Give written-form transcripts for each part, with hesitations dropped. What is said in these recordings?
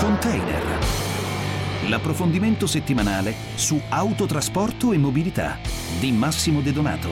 Container. L'approfondimento settimanale su autotrasporto e mobilità di Massimo De Donato.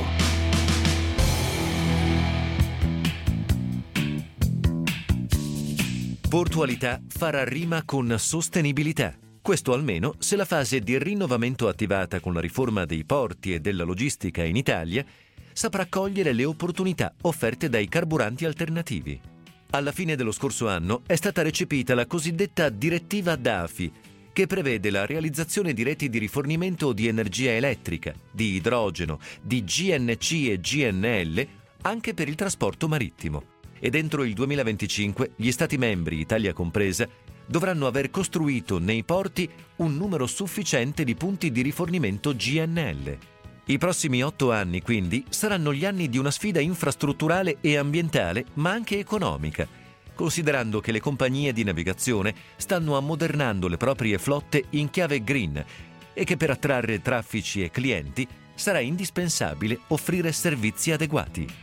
Portualità farà rima con sostenibilità. Questo almeno se la fase di rinnovamento attivata con la riforma dei porti e della logistica in Italia saprà cogliere le opportunità offerte dai carburanti alternativi. Alla fine dello scorso anno è stata recepita la cosiddetta direttiva DAFI, che prevede la realizzazione di reti di rifornimento di energia elettrica, di idrogeno, di GNC e GNL anche per il trasporto marittimo. E entro il 2025 gli Stati membri, Italia compresa, dovranno aver costruito nei porti un numero sufficiente di punti di rifornimento GNL. I prossimi 8 anni, quindi, saranno gli anni di una sfida infrastrutturale e ambientale, ma anche economica, considerando che le compagnie di navigazione stanno ammodernando le proprie flotte in chiave green e che per attrarre traffici e clienti sarà indispensabile offrire servizi adeguati.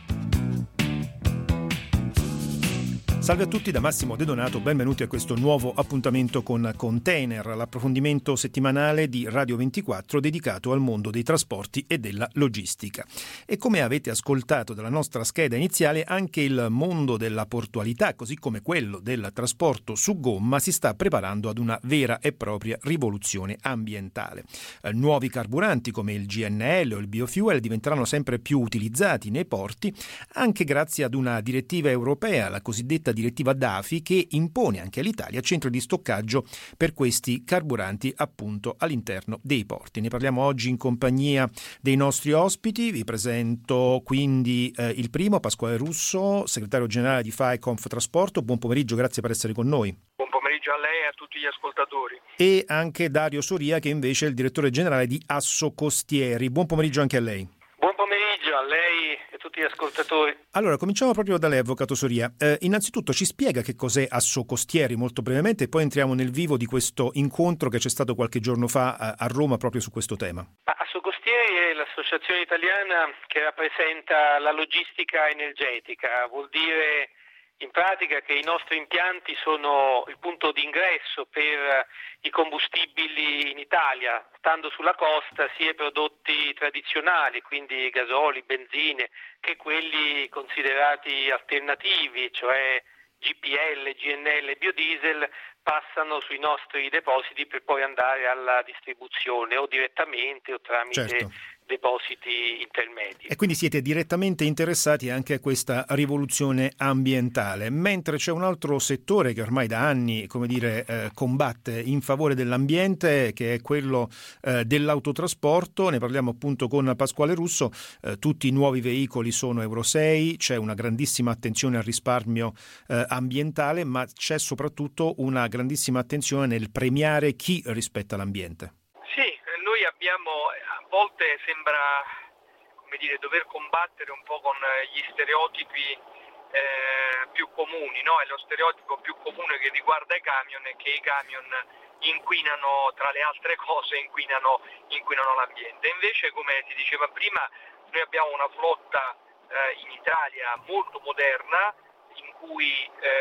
Salve a tutti da Massimo De Donato, benvenuti a questo nuovo appuntamento con Container, l'approfondimento settimanale di Radio 24 dedicato al mondo dei trasporti e della logistica. E come avete ascoltato dalla nostra scheda iniziale, anche il mondo della portualità, così come quello del trasporto su gomma, si sta preparando ad una vera e propria rivoluzione ambientale. Nuovi carburanti come il GNL o il biofuel diventeranno sempre più utilizzati nei porti, anche grazie ad una direttiva europea, la cosiddetta direttiva DAFI, che impone anche all'Italia centri di stoccaggio per questi carburanti appunto all'interno dei porti. Ne parliamo oggi in compagnia dei nostri ospiti. Vi presento quindi il primo, Pasquale Russo, segretario generale di FAECONF Trasporto. Buon pomeriggio, grazie per essere con noi. Buon pomeriggio a lei e a tutti gli ascoltatori. E anche Dario Soria, che invece è il direttore generale di Assocostieri. Buon pomeriggio anche a lei. Buon pomeriggio a lei e a tutti gli ascoltatori. Allora, cominciamo proprio da lei, avvocato Soria. Innanzitutto ci spiega che cos'è Assocostieri molto brevemente e poi entriamo nel vivo di questo incontro che c'è stato qualche giorno fa a Roma proprio su questo tema. Assocostieri è l'associazione italiana che rappresenta la logistica energetica, vuol dire in pratica che i nostri impianti sono il punto di ingresso per i combustibili in Italia, stando sulla costa sia i prodotti tradizionali, quindi gasoli, benzine, che quelli considerati alternativi, cioè GPL, GNL e biodiesel, passano sui nostri depositi per poi andare alla distribuzione o direttamente o tramite depositi intermedi. E quindi siete direttamente interessati anche a questa rivoluzione ambientale, mentre c'è un altro settore che ormai da anni, combatte in favore dell'ambiente, che è quello dell'autotrasporto. Ne parliamo appunto con Pasquale Russo. Tutti i nuovi veicoli sono Euro 6, c'è una grandissima attenzione al risparmio ambientale, ma c'è soprattutto una grandissima attenzione nel premiare chi rispetta l'ambiente. Sì, noi abbiamo, a volte sembra dover combattere un po' con gli stereotipi più comuni, no? È lo stereotipo più comune che riguarda i camion è che i camion inquinano, tra le altre cose, inquinano l'ambiente. Invece, come si diceva prima, noi abbiamo una flotta in Italia molto moderna, in cui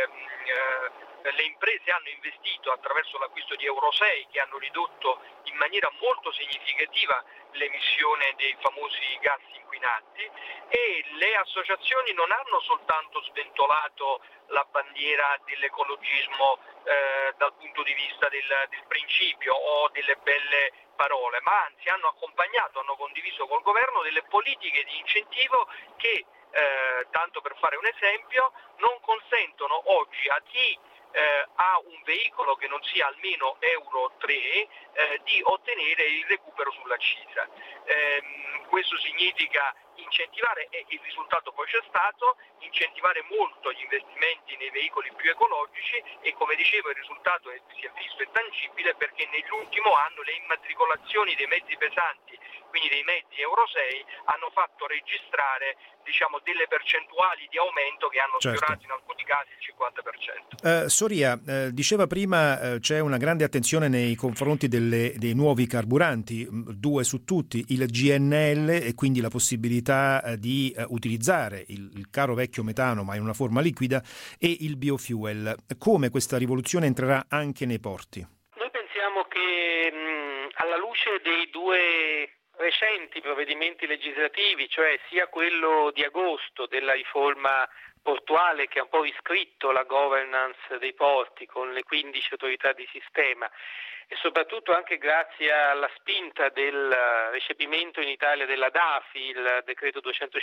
le imprese hanno investito attraverso l'acquisto di Euro 6, che hanno ridotto in maniera molto significativa l'emissione dei famosi gas inquinanti, e le associazioni non hanno soltanto sventolato la bandiera dell'ecologismo dal punto di vista del principio o delle belle parole, ma anzi hanno accompagnato, hanno condiviso col governo delle politiche di incentivo che, tanto per fare un esempio, non consentono oggi a chi ha un veicolo che non sia almeno Euro 3 di ottenere il recupero sull'accisa. Questo significa incentivare, e il risultato poi c'è stato, incentivare molto gli investimenti nei veicoli più ecologici, e come dicevo il risultato si è visto, è tangibile, perché nell'ultimo anno le immatricolazioni dei mezzi pesanti, quindi dei mezzi Euro 6, hanno fatto registrare delle percentuali di aumento che hanno sfiorato in alcuni casi il 50%. Soria, diceva prima c'è una grande attenzione nei confronti dei nuovi carburanti, 2 su tutti, il GNL, e quindi la possibilità possibilità di utilizzare il caro vecchio metano ma in una forma liquida e il biofuel. Come questa rivoluzione entrerà anche nei porti? Noi pensiamo che alla luce dei due recenti provvedimenti legislativi, cioè sia quello di agosto della riforma portuale che ha un po' riscritto la governance dei porti con le 15 autorità di sistema, e soprattutto anche grazie alla spinta del recepimento in Italia della DAFI, il decreto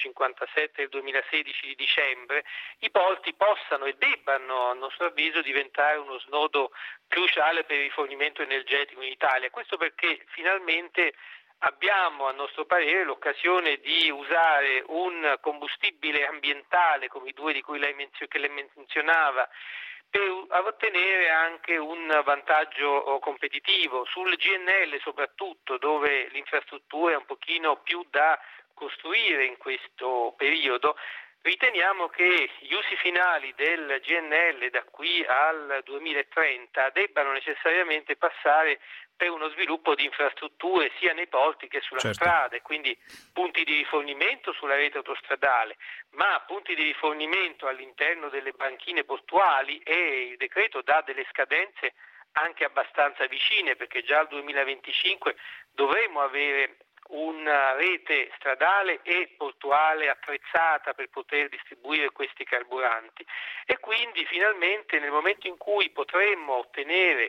257 del 2016 di dicembre, i porti possano e debbano, a nostro avviso, diventare uno snodo cruciale per il rifornimento energetico in Italia. Questo perché finalmente abbiamo, a nostro parere, l'occasione di usare un combustibile ambientale come i due di cui lei menzionava, per ottenere anche un vantaggio competitivo. Sul GNL soprattutto, dove l'infrastruttura è un pochino più da costruire in questo periodo, riteniamo che gli usi finali del GNL da qui al 2030 debbano necessariamente passare per uno sviluppo di infrastrutture sia nei porti che sulla strada, e quindi punti di rifornimento sulla rete autostradale, ma punti di rifornimento all'interno delle banchine portuali, e il decreto dà delle scadenze anche abbastanza vicine, perché già al 2025 dovremo avere una rete stradale e portuale attrezzata per poter distribuire questi carburanti, e quindi finalmente nel momento in cui potremmo ottenere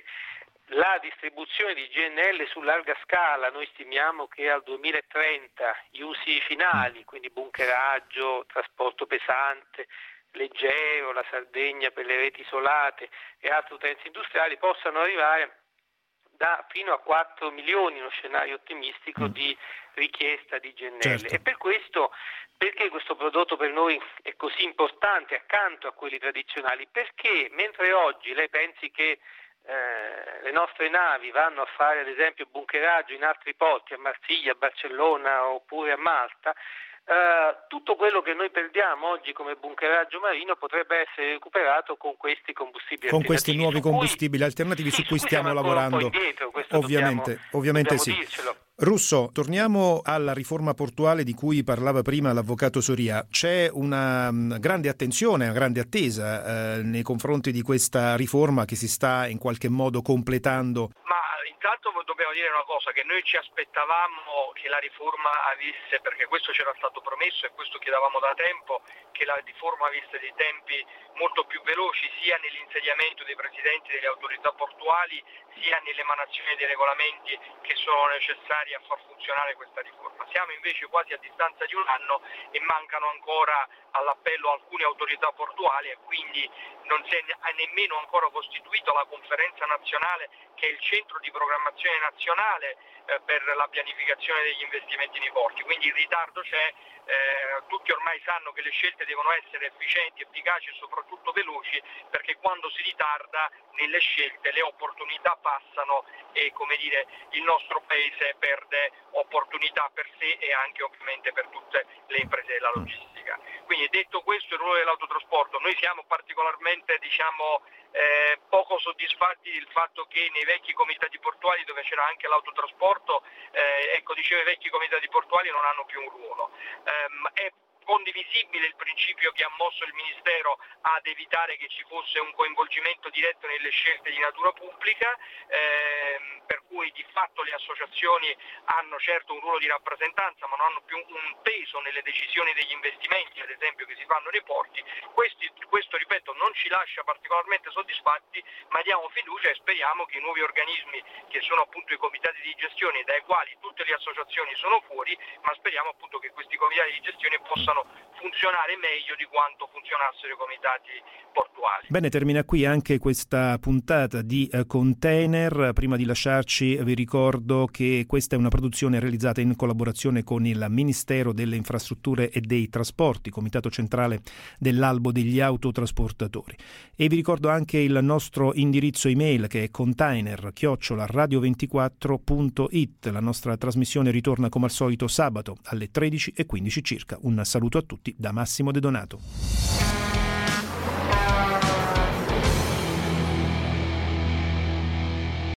la distribuzione di GNL su larga scala, noi stimiamo che al 2030 gli usi finali, quindi bunkeraggio, trasporto pesante, leggero, la Sardegna per le reti isolate e altre utenze industriali, possano arrivare da fino a 4 milioni, uno scenario ottimistico di richiesta di GNL. E per questo, perché questo prodotto per noi è così importante accanto a quelli tradizionali? Perché mentre oggi lei pensi che le nostre navi vanno a fare ad esempio bunkeraggio in altri porti, a Marsiglia, a Barcellona oppure a Malta, tutto quello che noi perdiamo oggi come bunkeraggio marino potrebbe essere recuperato con questi combustibili alternativi. Con questi nuovi combustibili alternativi su cui stiamo lavorando. Ovviamente sì. Dircelo. Russo, torniamo alla riforma portuale di cui parlava prima l'avvocato Soria. C'è una grande attenzione, una grande attesa nei confronti di questa riforma che si sta in qualche modo completando. Ma intanto dobbiamo dire una cosa, che noi ci aspettavamo che la riforma avesse, perché questo c'era stato promesso e questo chiedevamo da tempo, che la riforma avesse dei tempi molto più veloci sia nell'insediamento dei presidenti delle autorità portuali sia nell'emanazione dei regolamenti che sono necessari a far funzionare questa riforma. Siamo invece quasi a distanza di un anno e mancano ancora all'appello alcune autorità portuali, e quindi non si è nemmeno ancora costituita la conferenza nazionale, che è il centro di programmazione nazionale per la pianificazione degli investimenti nei porti. Quindi il ritardo c'è, tutti ormai sanno che le scelte devono essere efficienti, efficaci e soprattutto veloci, perché quando si ritarda nelle scelte le opportunità passano e, come dire, il nostro paese perde opportunità per sé e anche ovviamente per tutte le imprese della logistica. Quindi, detto questo, il ruolo dell'autotrasporto, noi siamo particolarmente poco soddisfatti del fatto che nei vecchi comitati portuali, dove c'era anche l'autotrasporto, dicevo, i vecchi comitati portuali non hanno più un ruolo. È condivisibile il principio che ha mosso il Ministero ad evitare che ci fosse un coinvolgimento diretto nelle scelte di natura pubblica, per cui di fatto le associazioni hanno certo un ruolo di rappresentanza, ma non hanno più un peso nelle decisioni degli investimenti, ad esempio, che si fanno nei porti. Questo, ripeto, non ci lascia particolarmente soddisfatti, ma diamo fiducia e speriamo che i nuovi organismi, che sono appunto i comitati di gestione, dai quali tutte le associazioni sono fuori, ma speriamo appunto che questi comitati di gestione possano funzionare meglio di quanto funzionassero i comitati portuali. Bene, termina qui anche questa puntata di Container. Prima di lasciarci vi ricordo che questa è una produzione realizzata in collaborazione con il Ministero delle Infrastrutture e dei Trasporti, Comitato Centrale dell'Albo degli Autotrasportatori. E vi ricordo anche il nostro indirizzo email, che è container@radio24.it. La nostra trasmissione ritorna come al solito sabato alle 13:15 circa. Un saluto a tutti da Massimo De Donato.